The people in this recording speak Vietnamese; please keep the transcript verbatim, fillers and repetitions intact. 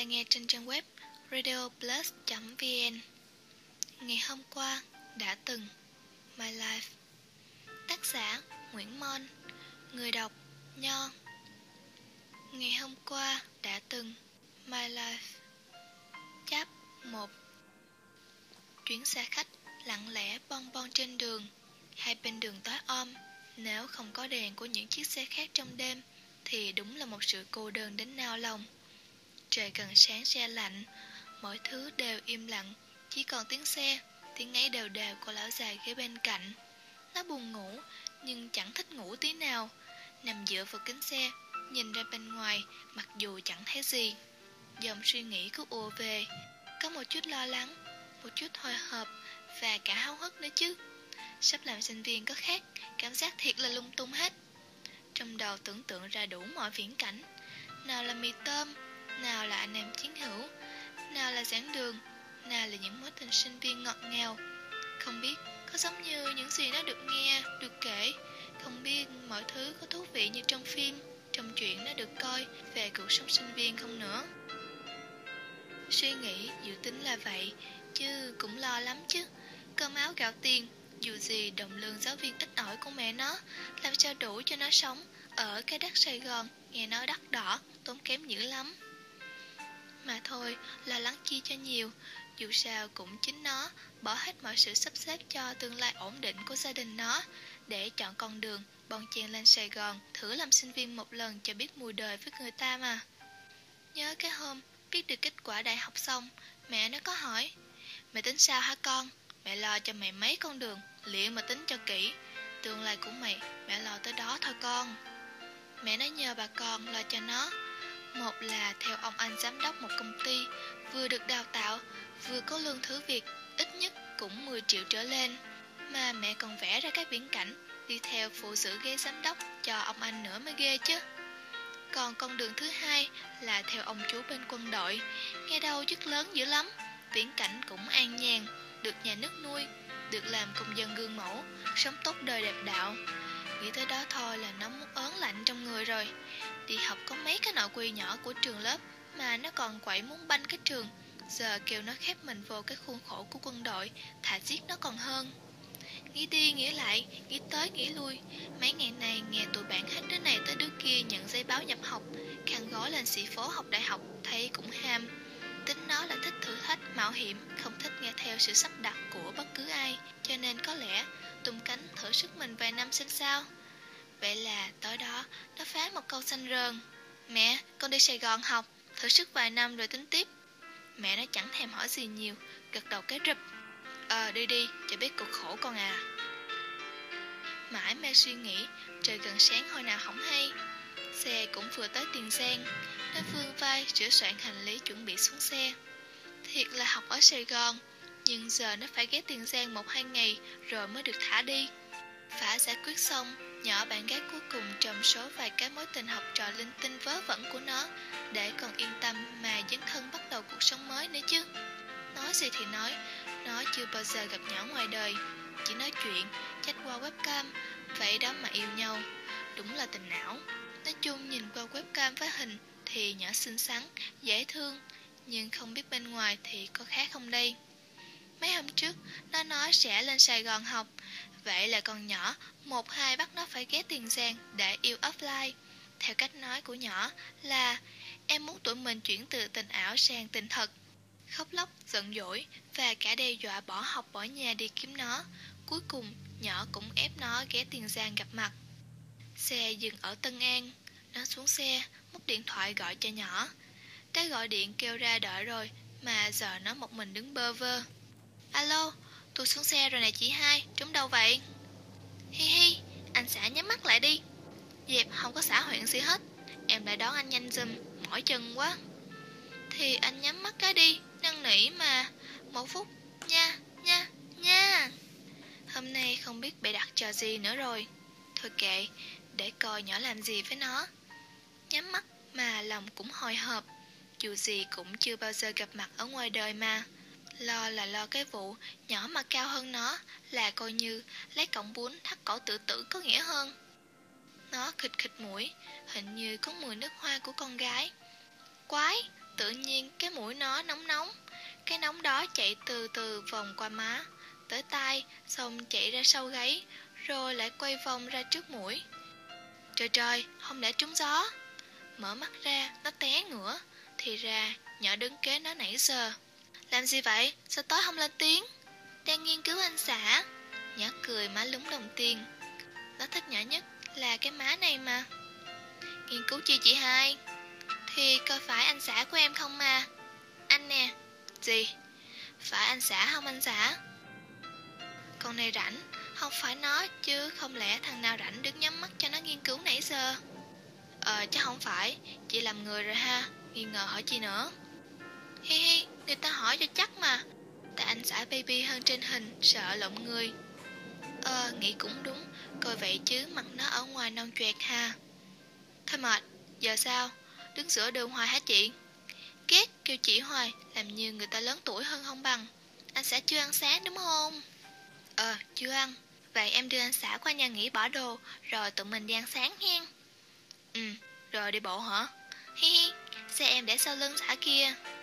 đang nghe trên trang web radioplus chấm vn. Ngày hôm qua đã từng. My Life. Tác giả Nguyễn Mon. Người đọc Nho. Ngày hôm qua đã từng. My Life. Chap một. Chuyến xe khách lặng lẽ bon bon trên đường. Hai bên đường tối om. Nếu không có đèn của những chiếc xe khác trong đêm thì đúng là một sự cô đơn đến nao lòng. Trời gần sáng se lạnh, mọi thứ đều im lặng, chỉ còn tiếng xe, tiếng ngáy đều đều của lão già ghế bên cạnh. Nó buồn ngủ, nhưng chẳng thích ngủ tí nào. Nằm dựa vào kính xe, nhìn ra bên ngoài, mặc dù chẳng thấy gì. Dòng suy nghĩ cứ ùa về, có một chút lo lắng, một chút hồi hộp và cả háo hức nữa chứ. Sắp làm sinh viên có khác, cảm giác thiệt là lung tung hết. Trong đầu tưởng tượng ra đủ mọi viễn cảnh. Nào là mì tôm, nào là anh em chiến hữu, nào là giảng đường, nào là những mối tình sinh viên ngọt ngào. Không biết có giống như những gì nó được nghe, được kể. Không biết mọi thứ có thú vị như trong phim, trong chuyện nó được coi về cuộc sống sinh viên không nữa. Suy nghĩ dự tính là vậy, chứ cũng lo lắm chứ. Cơm áo gạo tiền, dù gì đồng lương giáo viên ít ỏi của mẹ nó, làm sao đủ cho nó sống ở cái đất Sài Gòn, nghe nói đắt đỏ, tốn kém dữ lắm. Mà thôi, lo lắng chi cho nhiều, dù sao cũng chính nó bỏ hết mọi sự sắp xếp cho tương lai ổn định của gia đình nó, để chọn con đường bon chen lên Sài Gòn, thử làm sinh viên một lần cho biết mùi đời với người ta mà. Nhớ cái hôm biết được kết quả đại học xong, mẹ nó có hỏi: "Mày tính sao hả con? Mẹ lo cho mày mấy con đường, liệu mà tính cho kỹ. Tương lai của mày, mẹ lo tới đó thôi con." Mẹ nó nhờ bà con lo cho nó. Một là theo ông anh giám đốc một công ty, vừa được đào tạo, vừa có lương thử việc, ít nhất cũng mười triệu trở lên. Mà mẹ còn vẽ ra các viễn cảnh đi theo phụ giữ ghế giám đốc cho ông anh nữa mới ghê chứ. Còn con đường thứ hai là theo ông chú bên quân đội, nghe đâu chức lớn dữ lắm, viễn cảnh cũng an nhàn, được nhà nước nuôi, được làm công dân gương mẫu, sống tốt đời đẹp đạo. Nghĩ tới đó thôi là nó muốn ớn lạnh trong người rồi. Đi học có mấy cái nội quy nhỏ của trường lớp mà nó còn quậy muốn banh cái trường. Giờ kêu nó khép mình vô cái khuôn khổ của quân đội, thà giết nó còn hơn. Nghĩ đi nghĩ lại, nghĩ tới nghĩ lui. Mấy ngày này nghe tụi bạn hết đứa này tới đứa kia nhận giấy báo nhập học, khăn gói lên sĩ phố học đại học, thấy cũng ham. Tính nó là thích thử thách, mạo hiểm, không thích nghe theo sự sắp đặt của bất cứ ai, cho nên có lẽ tung cánh thử sức mình vài năm xem sao. Vậy là tối đó nó phá một câu xanh rờn: "Mẹ, con đi Sài Gòn học, thử sức vài năm rồi tính tiếp." Mẹ nó chẳng thèm hỏi gì nhiều, gật đầu cái rụp: "Ờ đi đi, cho biết cuộc khổ con à." Mãi mê suy nghĩ, trời gần sáng hồi nào hỏng hay. Xe cũng vừa tới Tiền Giang, nó vươn vai sửa soạn hành lý chuẩn bị xuống xe. Thiệt là học ở Sài Gòn, nhưng giờ nó phải ghé Tiền Giang một hai ngày rồi mới được thả đi. Phải giải quyết xong, nhỏ bạn gái cuối cùng trong số vài cái mối tình học trò linh tinh vớ vẩn của nó, để còn yên tâm mà dấn thân bắt đầu cuộc sống mới nữa chứ. Nói gì thì nói, nó chưa bao giờ gặp nhỏ ngoài đời, chỉ nói chuyện, chat qua webcam, vậy đó mà yêu nhau. Đúng là tình ảo. Nói chung nhìn qua webcam với hình thì nhỏ xinh xắn, dễ thương, nhưng không biết bên ngoài thì có khác không đây. Mấy hôm trước, nó nói sẽ lên Sài Gòn học, vậy là con nhỏ một hai bắt nó phải ghé Tiền Giang để yêu offline. Theo cách nói của nhỏ là em muốn tụi mình chuyển từ tình ảo sang tình thật. Khóc lóc, giận dỗi và cả đe dọa bỏ học bỏ nhà đi kiếm nó. Cuối cùng nhỏ cũng ép nó ghé Tiền Giang gặp mặt. Xe dừng ở Tân An, nó xuống xe múc điện thoại gọi cho nhỏ. Đã gọi điện kêu ra đợi rồi mà giờ nó một mình đứng bơ vơ. "Alo, tôi xuống xe rồi nè chị hai, trúng đâu vậy?" "Hi hi, anh xã nhắm mắt lại đi." "Dẹp, không có xã huyện gì hết. Em lại đón anh nhanh giùm, mỏi chân quá." "Thì anh nhắm mắt cái đi, năn nỉ mà. Một phút, nha, nha, nha." Hôm nay không biết bày đặt trò gì nữa rồi. Thôi kệ, để coi nhỏ làm gì với nó. Nhắm mắt mà lòng cũng hồi hộp, dù gì cũng chưa bao giờ gặp mặt ở ngoài đời mà. Lo là lo cái vụ nhỏ mà cao hơn nó, là coi như lấy cọng bún thắt cổ tự tử có nghĩa hơn. Nó khịt khịt mũi, hình như có mùi nước hoa của con gái. Quái, Tự nhiên cái mũi nó nóng nóng. Cái nóng đó chạy từ từ vòng qua má, tới tai, xong chạy ra sau gáy, rồi lại quay vòng ra trước mũi. Trời trời, không lẽ trúng gió? Mở mắt ra, nó té ngửa. Thì ra, nhỏ đứng kế nó nãy giờ. Làm gì vậy? Sao tối không lên tiếng? Đang nghiên cứu anh xã. Nhỏ cười má lúng đồng tiền. Nó thích nhỏ nhất là cái má này mà. Nghiên cứu chi chị hai? Thì coi phải anh xã của em không mà. Anh nè. Gì? Phải anh xã không anh xã? Con này rảnh. Không phải nó chứ không lẽ thằng nào rảnh đứng nhắm mắt cho nó nghiên cứu nãy giờ? Ờ chắc không phải. Chị làm người rồi ha. Nghi ngờ hỏi chị nữa. Hi hi, người ta hỏi cho chắc mà. Tại anh xã baby hơn trên hình, sợ lộn người. Ờ nghĩ cũng đúng. Coi vậy chứ mặt nó ở ngoài non choẹt ha. Thôi mệt, giờ sao? Đứng giữa đường hoài hả chị? Ghét kêu chị hoài, làm như người ta lớn tuổi hơn không bằng. Anh xã chưa ăn sáng đúng không? Ờ chưa ăn. Vậy em đưa anh xã qua nhà nghỉ bỏ đồ, rồi tụi mình đi ăn sáng hen. Ừ, rồi đi bộ hả? Hi hi, xe em để sau lưng xã kia.